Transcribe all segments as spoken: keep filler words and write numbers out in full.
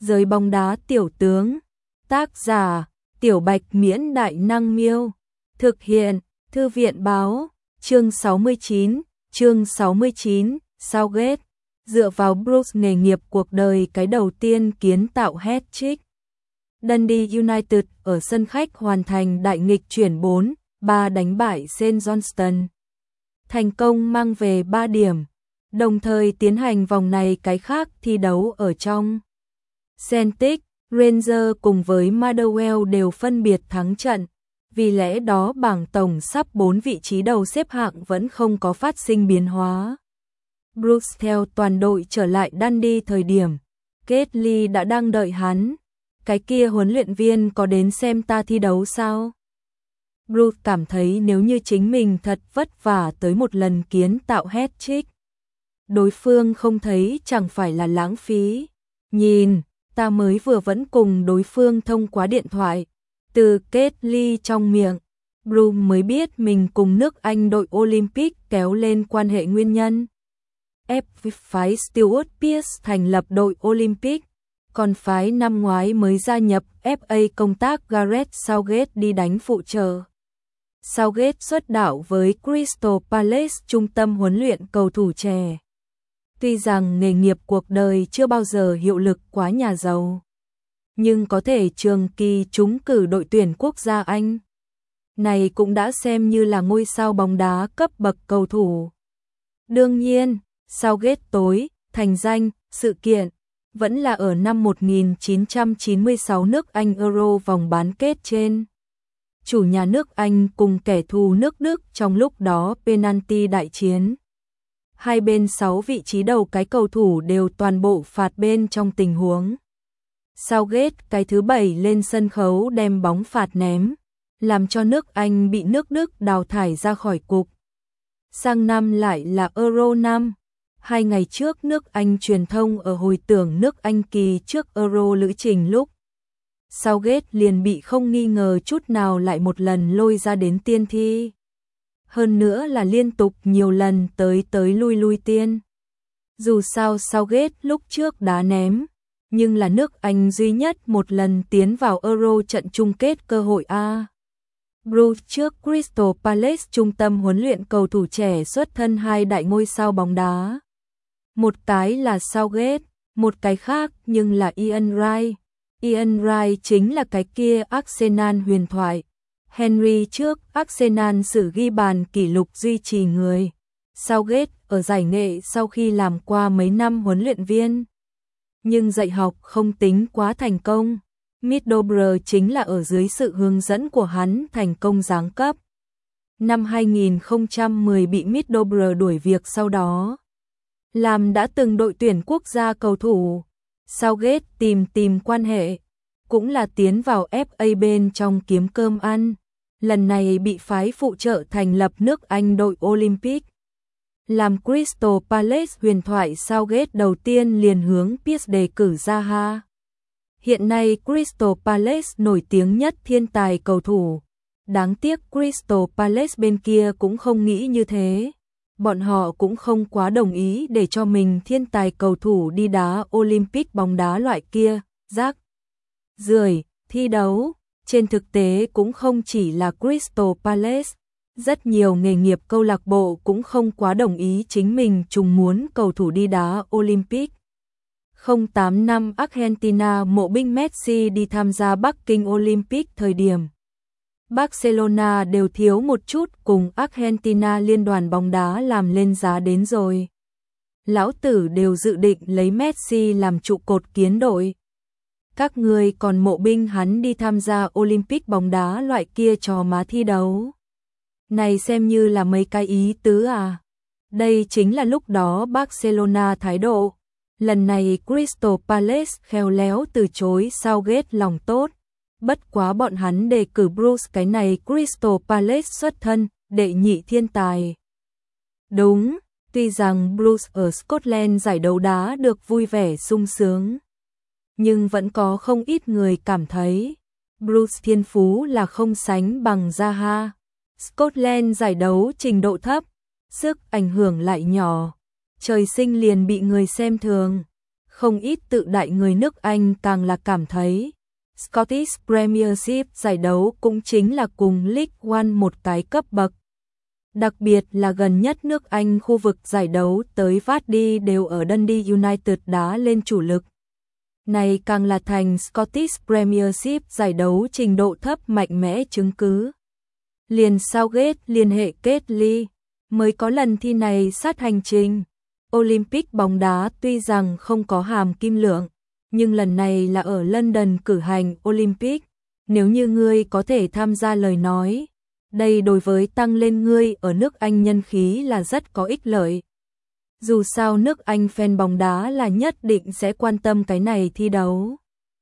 Giới bóng đá tiểu tướng. Tác giả: Tiểu Bạch Miễn Đại Năng Miêu. Thực hiện: Thư viện Báo. Chương sáu mươi chín. Chương sáu mươi chín. Southgate dựa vào Bruce nghề nghiệp cuộc đời cái đầu tiên kiến tạo hat-trick. Dundee United ở sân khách hoàn thành đại nghịch chuyển bốn ba đánh bại Saint Johnstone. Thành công mang về ba điểm, đồng thời tiến hành vòng này cái khác thi đấu ở trong. Celtic, Rangers cùng với Motherwell đều phân biệt thắng trận, vì lẽ đó bảng tổng sắp bốn vị trí đầu xếp hạng vẫn không có phát sinh biến hóa. Bruce theo toàn đội trở lại Dundee thời điểm Ketley đã đang đợi hắn. Cái kia huấn luyện viên có đến xem ta thi đấu sao? Bruce cảm thấy nếu như chính mình thật vất vả tới một lần kiến tạo hat-trick, đối phương không thấy chẳng phải là lãng phí. Nhìn, ta mới vừa vẫn cùng đối phương thông qua điện thoại. Từ Ketley trong miệng, Bruce mới biết mình cùng nước Anh đội Olympic kéo lên quan hệ nguyên nhân. Ép phái Stuart Pearce thành lập đội Olympic, còn phái năm ngoái mới gia nhập ép a công tác Gareth Southgate đi đánh phụ trợ. Southgate xuất đạo với Crystal Palace trung tâm huấn luyện cầu thủ trẻ. Tuy rằng nghề nghiệp cuộc đời chưa bao giờ hiệu lực quá nhà giàu, nhưng có thể trường kỳ trúng cử đội tuyển quốc gia Anh. Này cũng đã xem như là ngôi sao bóng đá cấp bậc cầu thủ. Đương nhiên, Southgate tối thành danh sự kiện vẫn là ở năm một nghìn chín trăm chín mươi sáu nước Anh Euro vòng bán kết trên. Chủ nhà nước Anh cùng kẻ thù nước Đức trong lúc đó penalty đại chiến. Hai bên sáu vị trí đầu cái cầu thủ đều toàn bộ phạt bên trong tình huống. Southgate cái thứ bảy lên sân khấu đem bóng phạt ném, làm cho nước Anh bị nước Đức đào thải ra khỏi cục. Sang năm lại là Euro năm. Hai ngày trước nước Anh truyền thông ở hồi tưởng nước Anh kỳ trước Euro lữ trình lúc Southgate liền bị không nghi ngờ chút nào lại một lần lôi ra đến tiên thi. Hơn nữa là liên tục nhiều lần tới tới lui lui tiên. Dù sao Southgate lúc trước đá ném, nhưng là nước Anh duy nhất một lần tiến vào Euro trận chung kết cơ hội A. Bruce trước Crystal Palace trung tâm huấn luyện cầu thủ trẻ xuất thân hai đại ngôi sao bóng đá. Một cái là Southgate, một cái khác nhưng là Ian Wright. Ian Wright chính là cái kia Arsenal huyền thoại. Henry trước Arsenal sử ghi bàn kỷ lục duy trì người. Southgate ở giải nghệ sau khi làm qua mấy năm huấn luyện viên, nhưng dạy học không tính quá thành công. Middlesbrough chính là ở dưới sự hướng dẫn của hắn thành công giáng cấp. Năm hai nghìn không trăm mười bị Middlesbrough đuổi việc sau đó. Làm đã từng đội tuyển quốc gia cầu thủ, Southgate tìm tìm quan hệ, cũng là tiến vào ép a bên trong kiếm cơm ăn. Lần này bị phái phụ trợ thành lập nước Anh đội Olympic. Làm Crystal Palace huyền thoại Southgate đầu tiên liền hướng Pearce đề cử ra ha. Hiện nay Crystal Palace nổi tiếng nhất thiên tài cầu thủ. Đáng tiếc Crystal Palace bên kia cũng không nghĩ như thế. Bọn họ cũng không quá đồng ý để cho mình thiên tài cầu thủ đi đá Olympic bóng đá loại kia, rác rưởi thi đấu. Trên thực tế cũng không chỉ là Crystal Palace, rất nhiều nghề nghiệp câu lạc bộ cũng không quá đồng ý chính mình trùng muốn cầu thủ đi đá Olympic. không tám năm Argentina mộ binh Messi đi tham gia Bắc Kinh Olympic thời điểm Barcelona đều thiếu một chút cùng Argentina liên đoàn bóng đá làm lên giá đến rồi. Lão tử đều dự định lấy Messi làm trụ cột kiến đội. Các người còn mộ binh hắn đi tham gia Olympic bóng đá loại kia trò má thi đấu. Này xem như là mấy cái ý tứ à. Đây chính là lúc đó Barcelona thái độ. Lần này Crystal Palace khéo léo từ chối Southgate lòng tốt. Bất quá bọn hắn đề cử Bruce cái này Crystal Palace xuất thân, đệ nhị thiên tài. Đúng, tuy rằng Bruce ở Scotland giải đấu đá được vui vẻ sung sướng, nhưng vẫn có không ít người cảm thấy Bruce thiên phú là không sánh bằng Zaha. Scotland giải đấu trình độ thấp, sức ảnh hưởng lại nhỏ, trời sinh liền bị người xem thường. Không ít tự đại người nước Anh càng là cảm thấy Scottish Premiership giải đấu cũng chính là cùng League One một cái cấp bậc. Đặc biệt là gần nhất nước Anh khu vực giải đấu tới Vardy đều ở Dundee United đá lên chủ lực. Này càng là thành Scottish Premiership giải đấu trình độ thấp mạnh mẽ chứng cứ. Liền Southgate liên hệ Kết Lee, mới có lần thi này sát hành trình. Olympic bóng đá tuy rằng không có hàm kim lượng, nhưng lần này là ở London cử hành Olympic. Nếu như ngươi có thể tham gia lời nói, đây đối với tăng lên ngươi ở nước Anh nhân khí là rất có ích lợi. Dù sao nước Anh fan bóng đá là nhất định sẽ quan tâm cái này thi đấu.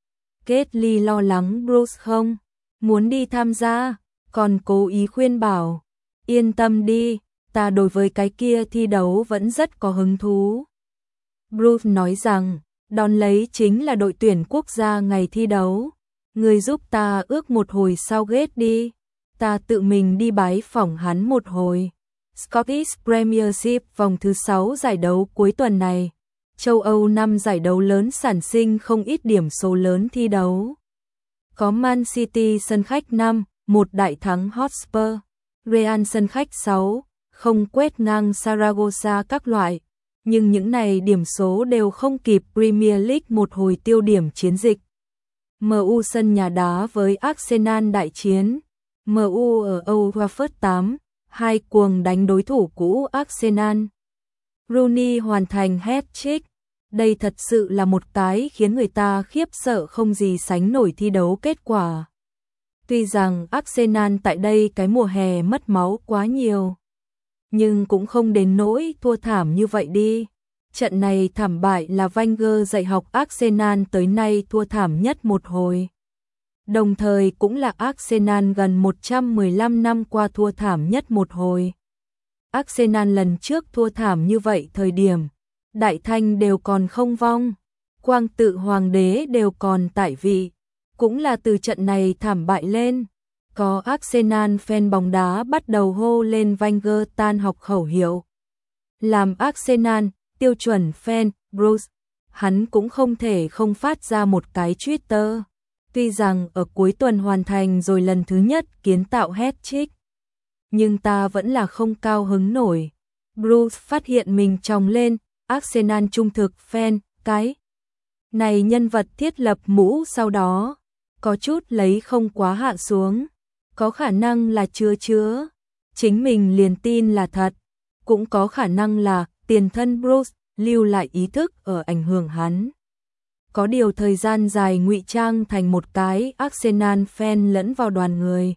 Kết Lee lo lắng Bruce không muốn đi tham gia, còn cố ý khuyên bảo, yên tâm đi, ta đối với cái kia thi đấu vẫn rất có hứng thú. Bruce nói rằng, đón lấy chính là đội tuyển quốc gia ngày thi đấu. Người giúp ta ước một hồi Southgate đi, ta tự mình đi bái phỏng hắn một hồi. Scottish Premiership vòng thứ sáu giải đấu cuối tuần này. Châu Âu năm giải đấu lớn sản sinh không ít điểm số lớn thi đấu. Có Man City sân khách năm một đại thắng Hotspur, Real sân khách sáu không quét ngang Saragossa các loại. Nhưng những này điểm số đều không kịp Premier League một hồi tiêu điểm chiến dịch. em u sân nhà đá với Arsenal đại chiến. em u ở Old Trafford tám hai cuồng đánh đối thủ cũ Arsenal. Rooney hoàn thành hat-trick. Đây thật sự là một cái khiến người ta khiếp sợ không gì sánh nổi thi đấu kết quả. Tuy rằng Arsenal tại đây cái mùa hè mất máu quá nhiều, nhưng cũng không đến nỗi thua thảm như vậy đi. Trận này thảm bại là Wenger dạy học Arsenal tới nay thua thảm nhất một hồi. Đồng thời cũng là Arsenal gần một trăm mười lăm năm qua thua thảm nhất một hồi. Arsenal lần trước thua thảm như vậy thời điểm, Đại Thanh đều còn không vong, Quang tự hoàng đế đều còn tại vị. Cũng là từ trận này thảm bại lên, có Arsenal fan bóng đá bắt đầu hô lên Wenger tan học khẩu hiệu. Làm Arsenal, tiêu chuẩn fan, Bruce, hắn cũng không thể không phát ra một cái Twitter. Tuy rằng ở cuối tuần hoàn thành rồi lần thứ nhất kiến tạo hat-trick, nhưng ta vẫn là không cao hứng nổi. Bruce phát hiện mình tròng lên, Arsenal trung thực fan, cái này nhân vật thiết lập mũ sau đó, có chút lấy không quá hạ xuống, có khả năng là chứa chứa, chính mình liền tin là thật, cũng có khả năng là tiền thân Bruce lưu lại ý thức ở ảnh hưởng hắn. Có điều thời gian dài ngụy trang thành một cái Arsenal fan lẫn vào đoàn người.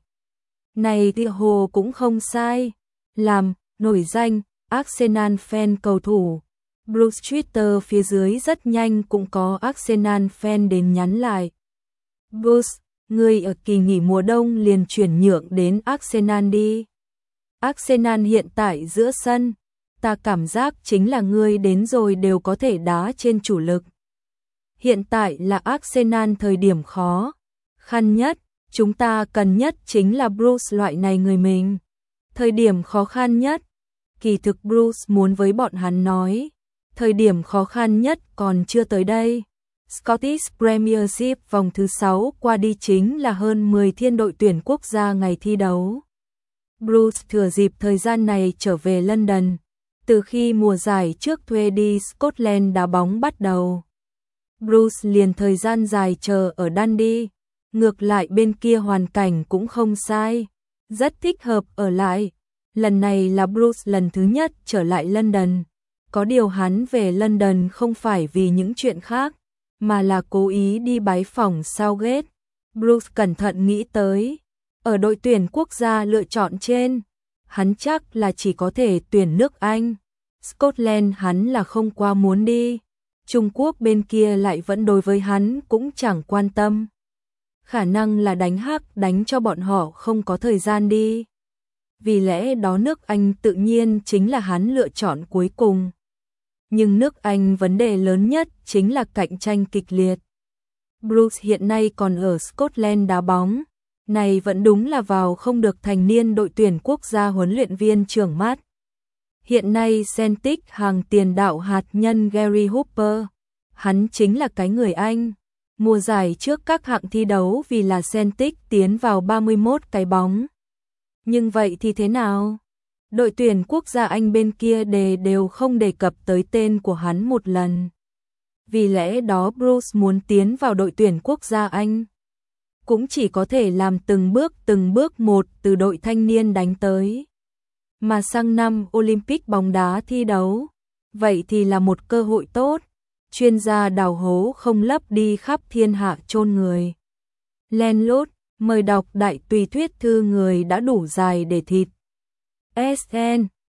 Này thì hồ cũng không sai, làm nổi danh Arsenal fan cầu thủ. Bruce Twitter phía dưới rất nhanh cũng có Arsenal fan đến nhắn lại. Bruce, ngươi ở kỳ nghỉ mùa đông liền chuyển nhượng đến Arsenal đi. Arsenal hiện tại giữa sân, ta cảm giác chính là ngươi đến rồi đều có thể đá trên chủ lực. Hiện tại là Arsenal thời điểm khó khăn nhất, chúng ta cần nhất chính là Bruce loại này người mình. Thời điểm khó khăn nhất, kỳ thực Bruce muốn với bọn hắn nói, thời điểm khó khăn nhất còn chưa tới đây. Scottish Premiership vòng thứ sáu qua đi chính là hơn mười thiên đội tuyển quốc gia ngày thi đấu. Bruce thừa dịp thời gian này trở về London, từ khi mùa giải trước thuê đi Scotland đá bóng bắt đầu. Bruce liền thời gian dài chờ ở Dundee, ngược lại bên kia hoàn cảnh cũng không sai, rất thích hợp ở lại. Lần này là Bruce lần thứ nhất trở lại London, có điều hắn về London không phải vì những chuyện khác, mà là cố ý đi bái phỏng Southgate. Bruce cẩn thận nghĩ tới, ở đội tuyển quốc gia lựa chọn trên, hắn chắc là chỉ có thể tuyển nước Anh. Scotland hắn là không qua muốn đi, Trung Quốc bên kia lại vẫn đối với hắn cũng chẳng quan tâm. Khả năng là đánh hắc đánh cho bọn họ không có thời gian đi. Vì lẽ đó nước Anh tự nhiên chính là hắn lựa chọn cuối cùng. Nhưng nước Anh vấn đề lớn nhất chính là cạnh tranh kịch liệt. Bruce hiện nay còn ở Scotland đá bóng, này vẫn đúng là vào không được thành niên đội tuyển quốc gia huấn luyện viên trưởng mắt. Hiện nay Celtic hàng tiền đạo hạt nhân Gary Hooper, hắn chính là cái người Anh. Mùa giải trước các hạng thi đấu vì là Celtic tiến vào ba mươi mốt cái bóng. Nhưng vậy thì thế nào? Đội tuyển quốc gia Anh bên kia đề đều không đề cập tới tên của hắn một lần. Vì lẽ đó Bruce muốn tiến vào đội tuyển quốc gia Anh cũng chỉ có thể làm từng bước từng bước một từ đội thanh niên đánh tới. Mà sang năm Olympic bóng đá thi đấu, vậy thì là một cơ hội tốt. Chuyên gia đào hố không lấp đi khắp thiên hạ chôn người. Len lút, mời đọc đại tùy thuyết thư người đã đủ dài để thịt. ét en